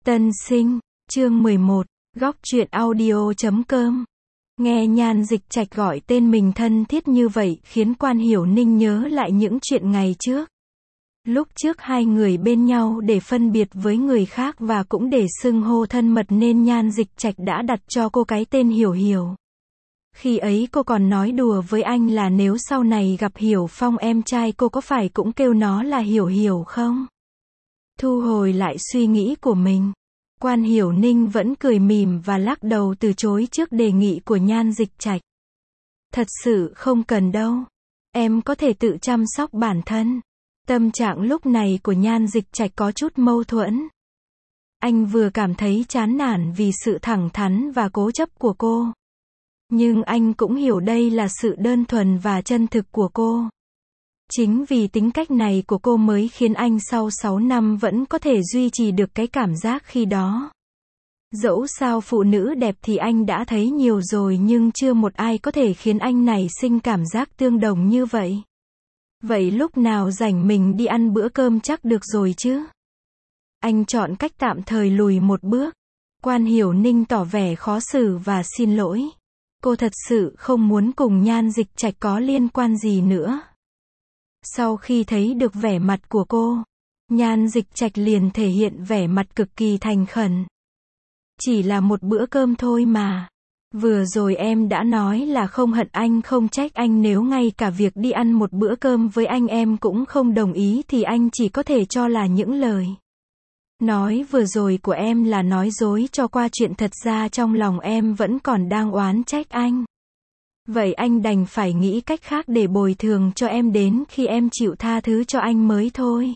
Tân sinh, chương 11, góc truyện audio.com. Nghe Nhan Dịch Trạch gọi tên mình thân thiết như vậy khiến Quan Hiểu Ninh nhớ lại những chuyện ngày trước. Lúc trước hai người bên nhau để phân biệt với người khác và cũng để xưng hô thân mật nên Nhan Dịch Trạch đã đặt cho cô cái tên Hiểu Hiểu. Khi ấy cô còn nói đùa với anh là nếu sau này gặp Hiểu Phong em trai cô có phải cũng kêu nó là Hiểu Hiểu không? Thu hồi lại suy nghĩ của mình, Quan Hiểu Ninh vẫn cười mỉm và lắc đầu từ chối trước đề nghị của Nhan Dịch Trạch. Thật sự không cần đâu. Em có thể tự chăm sóc bản thân. Tâm trạng lúc này của Nhan Dịch Trạch có chút mâu thuẫn. Anh vừa cảm thấy chán nản vì sự thẳng thắn và cố chấp của cô. Nhưng anh cũng hiểu đây là sự đơn thuần và chân thực của cô. Chính vì tính cách này của cô mới khiến anh sau 6 năm vẫn có thể duy trì được cái cảm giác khi đó. Dẫu sao phụ nữ đẹp thì anh đã thấy nhiều rồi nhưng chưa một ai có thể khiến anh nảy sinh cảm giác tương đồng như vậy. Vậy lúc nào rảnh mình đi ăn bữa cơm chắc được rồi chứ? Anh chọn cách tạm thời lùi một bước. Quan Hiểu Ninh tỏ vẻ khó xử và xin lỗi. Cô thật sự không muốn cùng Nhan Dịch Trạch có liên quan gì nữa. Sau khi thấy được vẻ mặt của cô, Nhan Dịch Trạch liền thể hiện vẻ mặt cực kỳ thành khẩn. Chỉ là một bữa cơm thôi mà. Vừa rồi em đã nói là không hận anh không trách anh nếu ngay cả việc đi ăn một bữa cơm với anh em cũng không đồng ý thì anh chỉ có thể cho là những lời nói vừa rồi của em là nói dối cho qua chuyện thật ra trong lòng em vẫn còn đang oán trách anh. Vậy anh đành phải nghĩ cách khác để bồi thường cho em đến khi em chịu tha thứ cho anh mới thôi.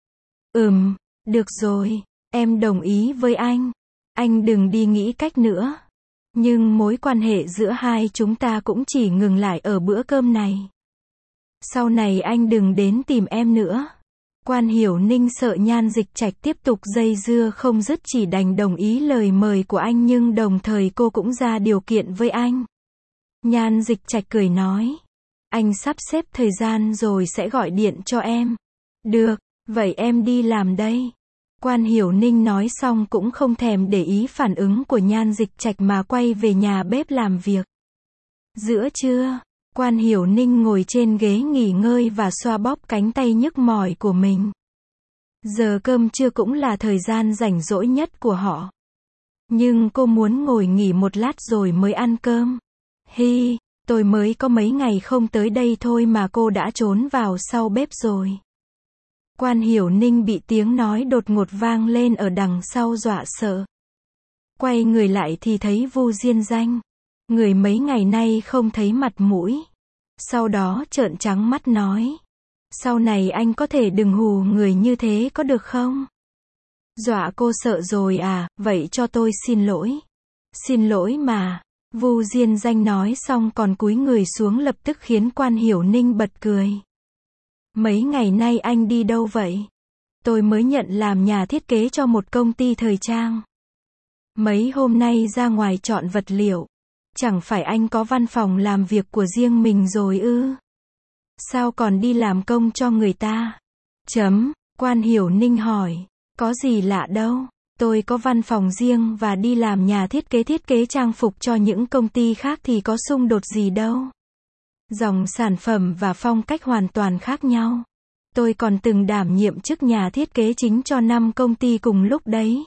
Được rồi, em đồng ý với anh. Anh đừng đi nghĩ cách nữa. Nhưng mối quan hệ giữa hai chúng ta cũng chỉ ngừng lại ở bữa cơm này. Sau này anh đừng đến tìm em nữa. Quan Hiểu Ninh sợ Nhan Dịch Trạch tiếp tục dây dưa không dứt chỉ đành đồng ý lời mời của anh nhưng đồng thời cô cũng ra điều kiện với anh. Nhan Dịch Trạch cười nói. Anh sắp xếp thời gian rồi sẽ gọi điện cho em. Được, vậy em đi làm đây. Quan Hiểu Ninh nói xong cũng không thèm để ý phản ứng của Nhan Dịch Trạch mà quay về nhà bếp làm việc. Giữa trưa, Quan Hiểu Ninh ngồi trên ghế nghỉ ngơi và xoa bóp cánh tay nhức mỏi của mình. Giờ cơm trưa cũng là thời gian rảnh rỗi nhất của họ. Nhưng cô muốn ngồi nghỉ một lát rồi mới ăn cơm. Tôi mới có mấy ngày không tới đây thôi mà cô đã trốn vào sau bếp rồi. Quan Hiểu Ninh bị tiếng nói đột ngột vang lên ở đằng sau dọa sợ. Quay người lại thì thấy Vu Diên Danh. Người mấy ngày nay không thấy mặt mũi. Sau đó trợn trắng mắt nói. Sau này anh có thể đừng hù người như thế có được không? Dọa cô sợ rồi à, vậy cho tôi xin lỗi. Xin lỗi mà. Vu Diên Danh nói xong còn cúi người xuống lập tức khiến Quan Hiểu Ninh bật cười. Mấy ngày nay anh đi đâu vậy? Tôi mới nhận làm nhà thiết kế cho một công ty thời trang. Mấy hôm nay ra ngoài chọn vật liệu. Chẳng phải anh có văn phòng làm việc của riêng mình rồi ư? Sao còn đi làm công cho người ta? Quan Hiểu Ninh hỏi. Có gì lạ đâu. Tôi có văn phòng riêng và đi làm nhà thiết kế trang phục cho những công ty khác thì có xung đột gì đâu. Dòng sản phẩm và phong cách hoàn toàn khác nhau. Tôi còn từng đảm nhiệm chức nhà thiết kế chính cho 5 công ty cùng lúc đấy.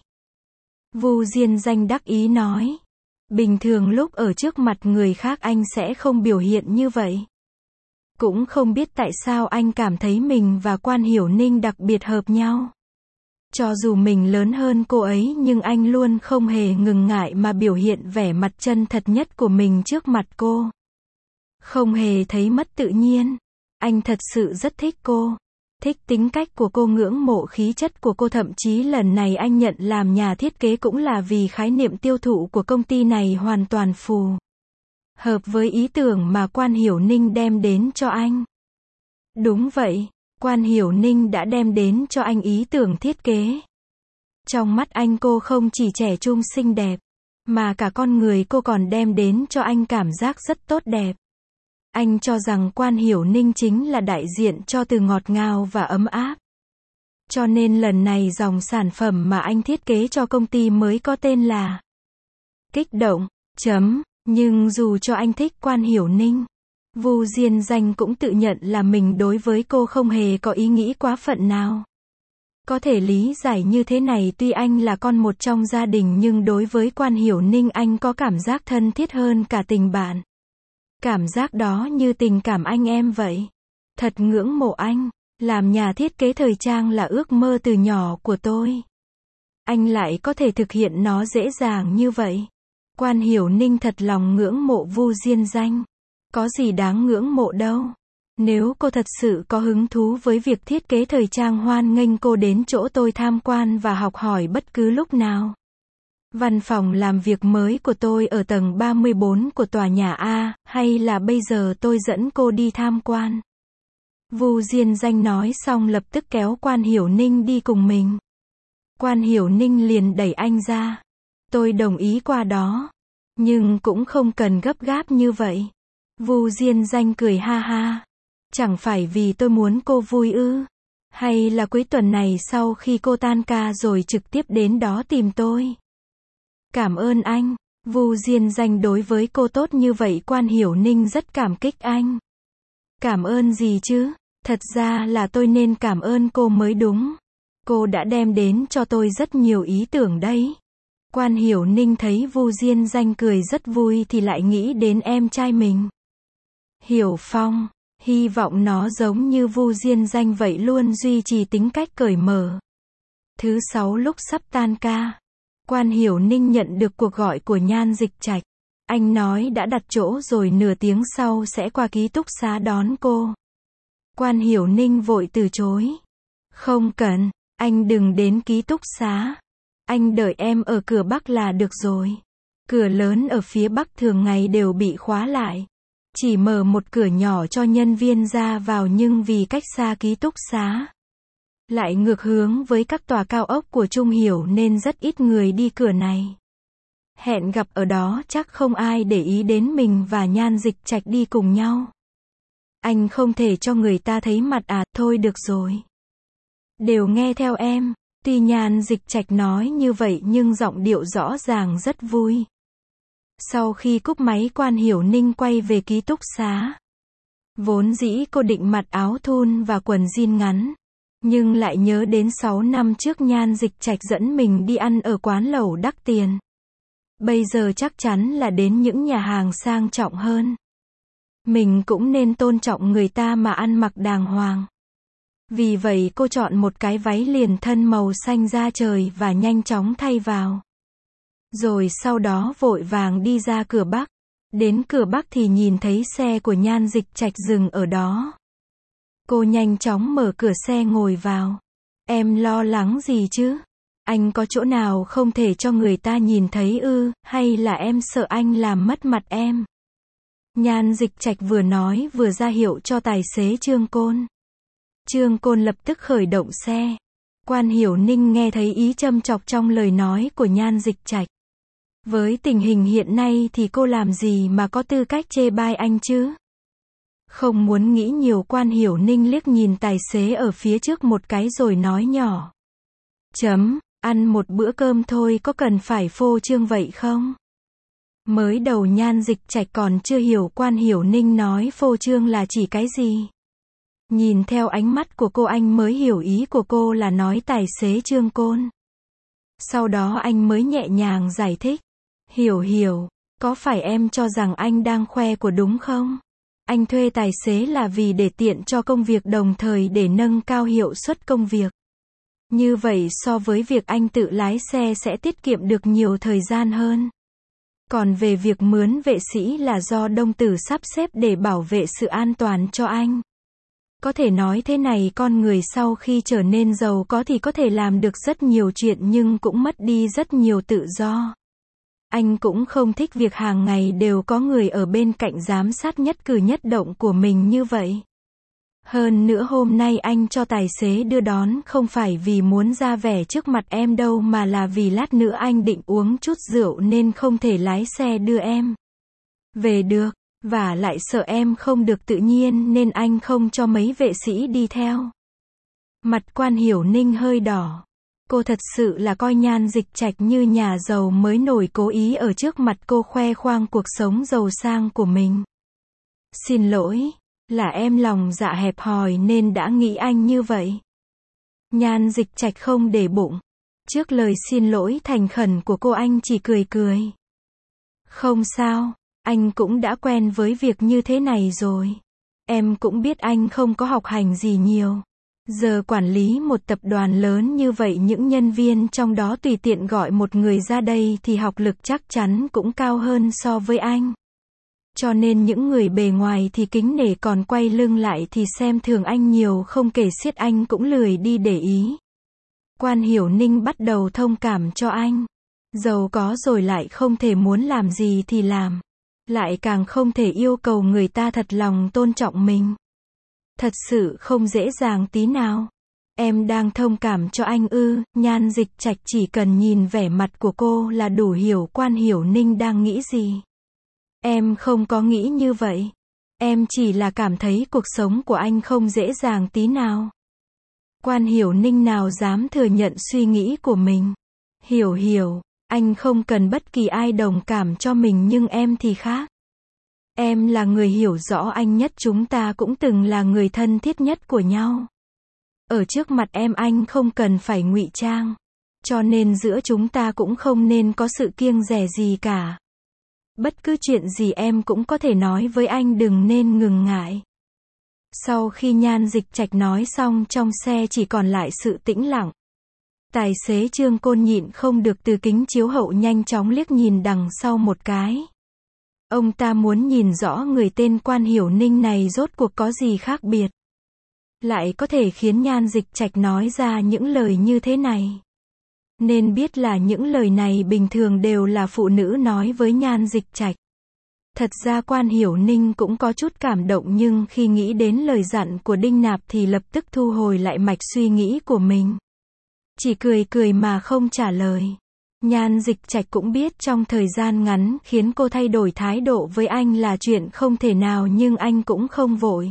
Vu Diên Danh đắc ý nói. Bình thường lúc ở trước mặt người khác anh sẽ không biểu hiện như vậy. Cũng không biết tại sao anh cảm thấy mình và Quan Hiểu Ninh đặc biệt hợp nhau. Cho dù mình lớn hơn cô ấy nhưng anh luôn không hề ngừng ngại mà biểu hiện vẻ mặt chân thật nhất của mình trước mặt cô. Không hề thấy mất tự nhiên. Anh thật sự rất thích cô. Thích tính cách của cô, ngưỡng mộ khí chất của cô, thậm chí lần này anh nhận làm nhà thiết kế cũng là vì khái niệm tiêu thụ của công ty này hoàn toàn phù hợp với ý tưởng mà Quan Hiểu Ninh đem đến cho anh. Đúng vậy, Quan Hiểu Ninh đã đem đến cho anh ý tưởng thiết kế. Trong mắt anh cô không chỉ trẻ trung xinh đẹp, mà cả con người cô còn đem đến cho anh cảm giác rất tốt đẹp. Anh cho rằng Quan Hiểu Ninh chính là đại diện cho từ ngọt ngào và ấm áp. Cho nên lần này dòng sản phẩm mà anh thiết kế cho công ty mới có tên là Kích động. Nhưng dù cho anh thích Quan Hiểu Ninh, Vu Diên Danh cũng tự nhận là mình đối với cô không hề có ý nghĩ quá phận nào. Có thể lý giải như thế này, tuy anh là con một trong gia đình nhưng đối với Quan Hiểu Ninh anh có cảm giác thân thiết hơn cả tình bạn. Cảm giác đó như tình cảm anh em vậy. Thật ngưỡng mộ anh. Làm nhà thiết kế thời trang là ước mơ từ nhỏ của tôi. Anh lại có thể thực hiện nó dễ dàng như vậy. Quan Hiểu Ninh thật lòng ngưỡng mộ Vu Diên Danh. Có gì đáng ngưỡng mộ đâu. Nếu cô thật sự có hứng thú với việc thiết kế thời trang, hoan nghênh cô đến chỗ tôi tham quan và học hỏi bất cứ lúc nào. Văn phòng làm việc mới của tôi ở tầng 34 của tòa nhà A, hay là bây giờ tôi dẫn cô đi tham quan? Vu Diên Danh nói xong lập tức kéo Quan Hiểu Ninh đi cùng mình. Quan Hiểu Ninh liền đẩy anh ra. Tôi đồng ý qua đó. Nhưng cũng không cần gấp gáp như vậy. Vu Diên Danh cười ha ha. Chẳng phải vì tôi muốn cô vui ư? Hay là cuối tuần này sau khi cô tan ca rồi trực tiếp đến đó tìm tôi? Cảm ơn anh. Vu Diên Danh đối với cô tốt như vậy, Quan Hiểu Ninh rất cảm kích anh. Cảm ơn gì chứ? Thật ra là tôi nên cảm ơn cô mới đúng. Cô đã đem đến cho tôi rất nhiều ý tưởng đấy. Quan Hiểu Ninh thấy Vu Diên Danh cười rất vui thì lại nghĩ đến em trai mình. Hiểu Phong. Hy vọng nó giống như Vu Diên Danh vậy, luôn duy trì tính cách cởi mở. Thứ Sáu lúc sắp tan ca, Quan Hiểu Ninh nhận được cuộc gọi của Nhan Dịch Trạch. Anh nói đã đặt chỗ rồi, nửa tiếng sau sẽ qua ký túc xá đón cô. Quan Hiểu Ninh vội từ chối. Không cần, anh đừng đến ký túc xá. Anh đợi em ở cửa Bắc là được rồi. Cửa lớn ở phía Bắc thường ngày đều bị khóa lại. Chỉ mở một cửa nhỏ cho nhân viên ra vào, nhưng vì cách xa ký túc xá, lại ngược hướng với các tòa cao ốc của Trung Hiểu nên rất ít người đi cửa này. Hẹn gặp ở đó chắc không ai để ý đến mình và Nhan Dịch Trạch đi cùng nhau. Anh không thể cho người ta thấy mặt à? Thôi được rồi. Đều nghe theo em. Tuy Nhan Dịch Trạch nói như vậy nhưng giọng điệu rõ ràng rất vui. Sau khi cúp máy, Quan Hiểu Ninh quay về ký túc xá. Vốn dĩ cô định mặc áo thun và quần jean ngắn, nhưng lại nhớ đến 6 năm trước Nhan Dịch Trạch dẫn mình đi ăn ở quán lẩu đắt tiền. Bây giờ chắc chắn là đến những nhà hàng sang trọng hơn. Mình cũng nên tôn trọng người ta mà ăn mặc đàng hoàng. Vì vậy cô chọn một cái váy liền thân màu xanh da trời và nhanh chóng thay vào. Rồi sau đó vội vàng đi ra cửa Bắc. Đến cửa Bắc thì nhìn thấy xe của Nhan Dịch Trạch dừng ở đó. Cô nhanh chóng mở cửa xe ngồi vào. Em lo lắng gì chứ? Anh có chỗ nào không thể cho người ta nhìn thấy ư, hay là em sợ anh làm mất mặt em? Nhan Dịch Trạch vừa nói vừa ra hiệu cho tài xế Trương Côn. Trương Côn lập tức khởi động xe. Quan Hiểu Ninh nghe thấy ý châm chọc trong lời nói của Nhan Dịch Trạch. Với tình hình hiện nay thì cô làm gì mà có tư cách chê bai anh chứ? Không muốn nghĩ nhiều, Quan Hiểu Ninh liếc nhìn tài xế ở phía trước một cái rồi nói nhỏ. Ăn một bữa cơm thôi, có cần phải phô trương vậy không? Mới đầu Nhan Dịch Trạch còn chưa hiểu Quan Hiểu Ninh nói phô trương là chỉ cái gì. Nhìn theo ánh mắt của cô anh mới hiểu ý của cô là nói tài xế Trương Côn. Sau đó anh mới nhẹ nhàng giải thích. Hiểu, có phải em cho rằng anh đang khoe của đúng không? Anh thuê tài xế là vì để tiện cho công việc, đồng thời để nâng cao hiệu suất công việc. Như vậy so với việc anh tự lái xe sẽ tiết kiệm được nhiều thời gian hơn. Còn về việc mướn vệ sĩ là do Đông Tử sắp xếp để bảo vệ sự an toàn cho anh. Có thể nói thế này, con người sau khi trở nên giàu có thì có thể làm được rất nhiều chuyện nhưng cũng mất đi rất nhiều tự do. Anh cũng không thích việc hàng ngày đều có người ở bên cạnh giám sát nhất cử nhất động của mình như vậy. Hơn nữa hôm nay anh cho tài xế đưa đón không phải vì muốn ra vẻ trước mặt em đâu, mà là vì lát nữa anh định uống chút rượu nên không thể lái xe đưa em về được. Và lại sợ em không được tự nhiên nên anh không cho mấy vệ sĩ đi theo. Mặt Quan Hiểu Ninh hơi đỏ. Cô thật sự là coi Nhan Dịch Trạch như nhà giàu mới nổi cố ý ở trước mặt cô khoe khoang cuộc sống giàu sang của mình. Xin lỗi, là em lòng dạ hẹp hòi nên đã nghĩ anh như vậy. Nhan Dịch Trạch không để bụng. Trước lời xin lỗi thành khẩn của cô anh chỉ cười cười. Không sao, anh cũng đã quen với việc như thế này rồi. Em cũng biết anh không có học hành gì nhiều. Giờ quản lý một tập đoàn lớn như vậy, những nhân viên trong đó tùy tiện gọi một người ra đây thì học lực chắc chắn cũng cao hơn so với anh. Cho nên những người bề ngoài thì kính nể, còn quay lưng lại thì xem thường anh nhiều không kể xiết, anh cũng lười đi để ý. Quan Hiểu Ninh bắt đầu thông cảm cho anh. Giàu có rồi lại không thể muốn làm gì thì làm. Lại càng không thể yêu cầu người ta thật lòng tôn trọng mình. Thật sự không dễ dàng tí nào. Em đang thông cảm cho anh ư? Nhan Dịch Trạch chỉ cần nhìn vẻ mặt của cô là đủ hiểu Quan Hiểu Ninh đang nghĩ gì. Em không có nghĩ như vậy. Em chỉ là cảm thấy cuộc sống của anh không dễ dàng tí nào. Quan Hiểu Ninh nào dám thừa nhận suy nghĩ của mình. Hiểu, anh không cần bất kỳ ai đồng cảm cho mình, nhưng em thì khác. Em là người hiểu rõ anh nhất, chúng ta cũng từng là người thân thiết nhất của nhau. Ở trước mặt em anh không cần phải ngụy trang. Cho nên giữa chúng ta cũng không nên có sự kiêng dè gì cả. Bất cứ chuyện gì em cũng có thể nói với anh, đừng nên ngừng ngại. Sau khi Nhan Dịch Trạch nói xong, trong xe chỉ còn lại sự tĩnh lặng. Tài xế Trương Côn nhịn không được từ kính chiếu hậu nhanh chóng liếc nhìn đằng sau một cái. Ông ta muốn nhìn rõ người tên Quan Hiểu Ninh này rốt cuộc có gì khác biệt, lại có thể khiến Nhan Dịch Trạch nói ra những lời như thế này. Nên biết là những lời này bình thường đều là phụ nữ nói với Nhan Dịch Trạch. Thật ra Quan Hiểu Ninh cũng có chút cảm động, nhưng khi nghĩ đến lời dặn của Đinh Nạp thì lập tức thu hồi lại mạch suy nghĩ của mình. Chỉ cười cười mà không trả lời. Nhan Dịch Trạch cũng biết trong thời gian ngắn khiến cô thay đổi thái độ với anh là chuyện không thể nào, nhưng anh cũng không vội.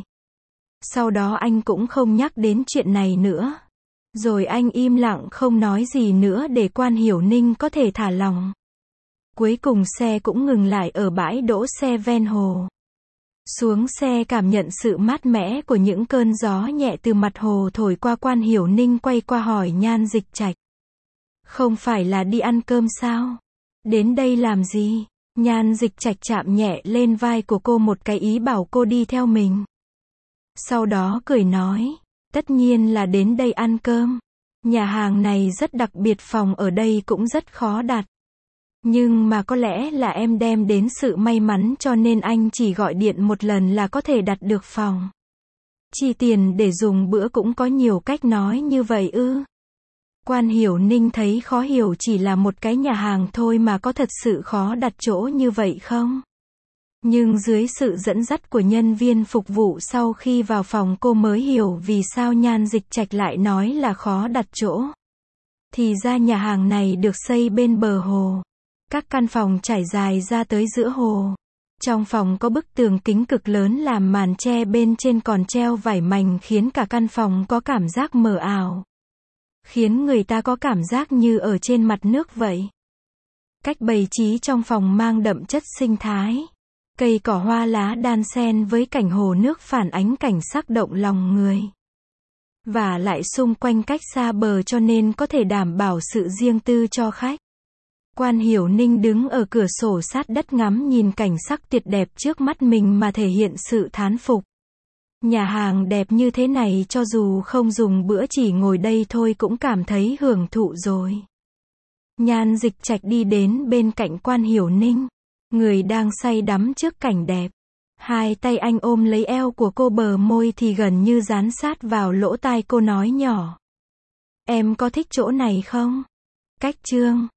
Sau đó anh cũng không nhắc đến chuyện này nữa. Rồi anh im lặng không nói gì nữa để Quan Hiểu Ninh có thể thả lòng. Cuối cùng xe cũng ngừng lại ở bãi đỗ xe ven hồ. Xuống xe cảm nhận sự mát mẻ của những cơn gió nhẹ từ mặt hồ thổi qua, Quan Hiểu Ninh quay qua hỏi Nhan Dịch Trạch. Không phải là đi ăn cơm sao? Đến đây làm gì? Nhan Dịch Trạch chạm nhẹ lên vai của cô một cái, ý bảo cô đi theo mình. Sau đó cười nói, tất nhiên là đến đây ăn cơm. Nhà hàng này rất đặc biệt, phòng ở đây cũng rất khó đặt. Nhưng mà có lẽ là em đem đến sự may mắn, cho nên anh chỉ gọi điện một lần là có thể đặt được phòng. Chi tiền để dùng bữa cũng có nhiều cách nói như vậy ư? Quan Hiểu Ninh thấy khó hiểu, chỉ là một cái nhà hàng thôi mà có thật sự khó đặt chỗ như vậy không? Nhưng dưới sự dẫn dắt của nhân viên phục vụ, sau khi vào phòng cô mới hiểu vì sao Nhan Dịch Trạch lại nói là khó đặt chỗ. Thì ra nhà hàng này được xây bên bờ hồ. Các căn phòng trải dài ra tới giữa hồ. Trong phòng có bức tường kính cực lớn làm màn che, bên trên còn treo vải mành khiến cả căn phòng có cảm giác mờ ảo. Khiến người ta có cảm giác như ở trên mặt nước vậy. Cách bày trí trong phòng mang đậm chất sinh thái. Cây cỏ hoa lá đan xen với cảnh hồ nước phản ánh cảnh sắc động lòng người. Và lại xung quanh cách xa bờ cho nên có thể đảm bảo sự riêng tư cho khách. Quan Hiểu Ninh đứng ở cửa sổ sát đất ngắm nhìn cảnh sắc tuyệt đẹp trước mắt mình mà thể hiện sự thán phục. Nhà hàng đẹp như thế này cho dù không dùng bữa, chỉ ngồi đây thôi cũng cảm thấy hưởng thụ rồi. Nhan Dịch Trạch đi đến bên cạnh Quan Hiểu Ninh. Người đang say đắm trước cảnh đẹp. Hai tay anh ôm lấy eo của cô, bờ môi thì gần như dán sát vào lỗ tai cô, nói nhỏ. Em có thích chỗ này không? Cách Trương.